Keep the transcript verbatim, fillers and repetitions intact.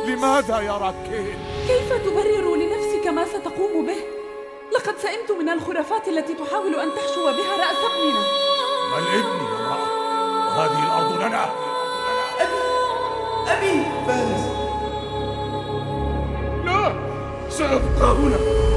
لماذا يا راكين؟ كيف تبرر لنفسك ما ستقوم به؟ لقد سئمت من الخرافات التي تحاول أن تحشو بها رأس ابننا. بل ابني يا امرأة، وهذه الأرض لنا. أبي أبي فارس. لا، سأبقى هنا.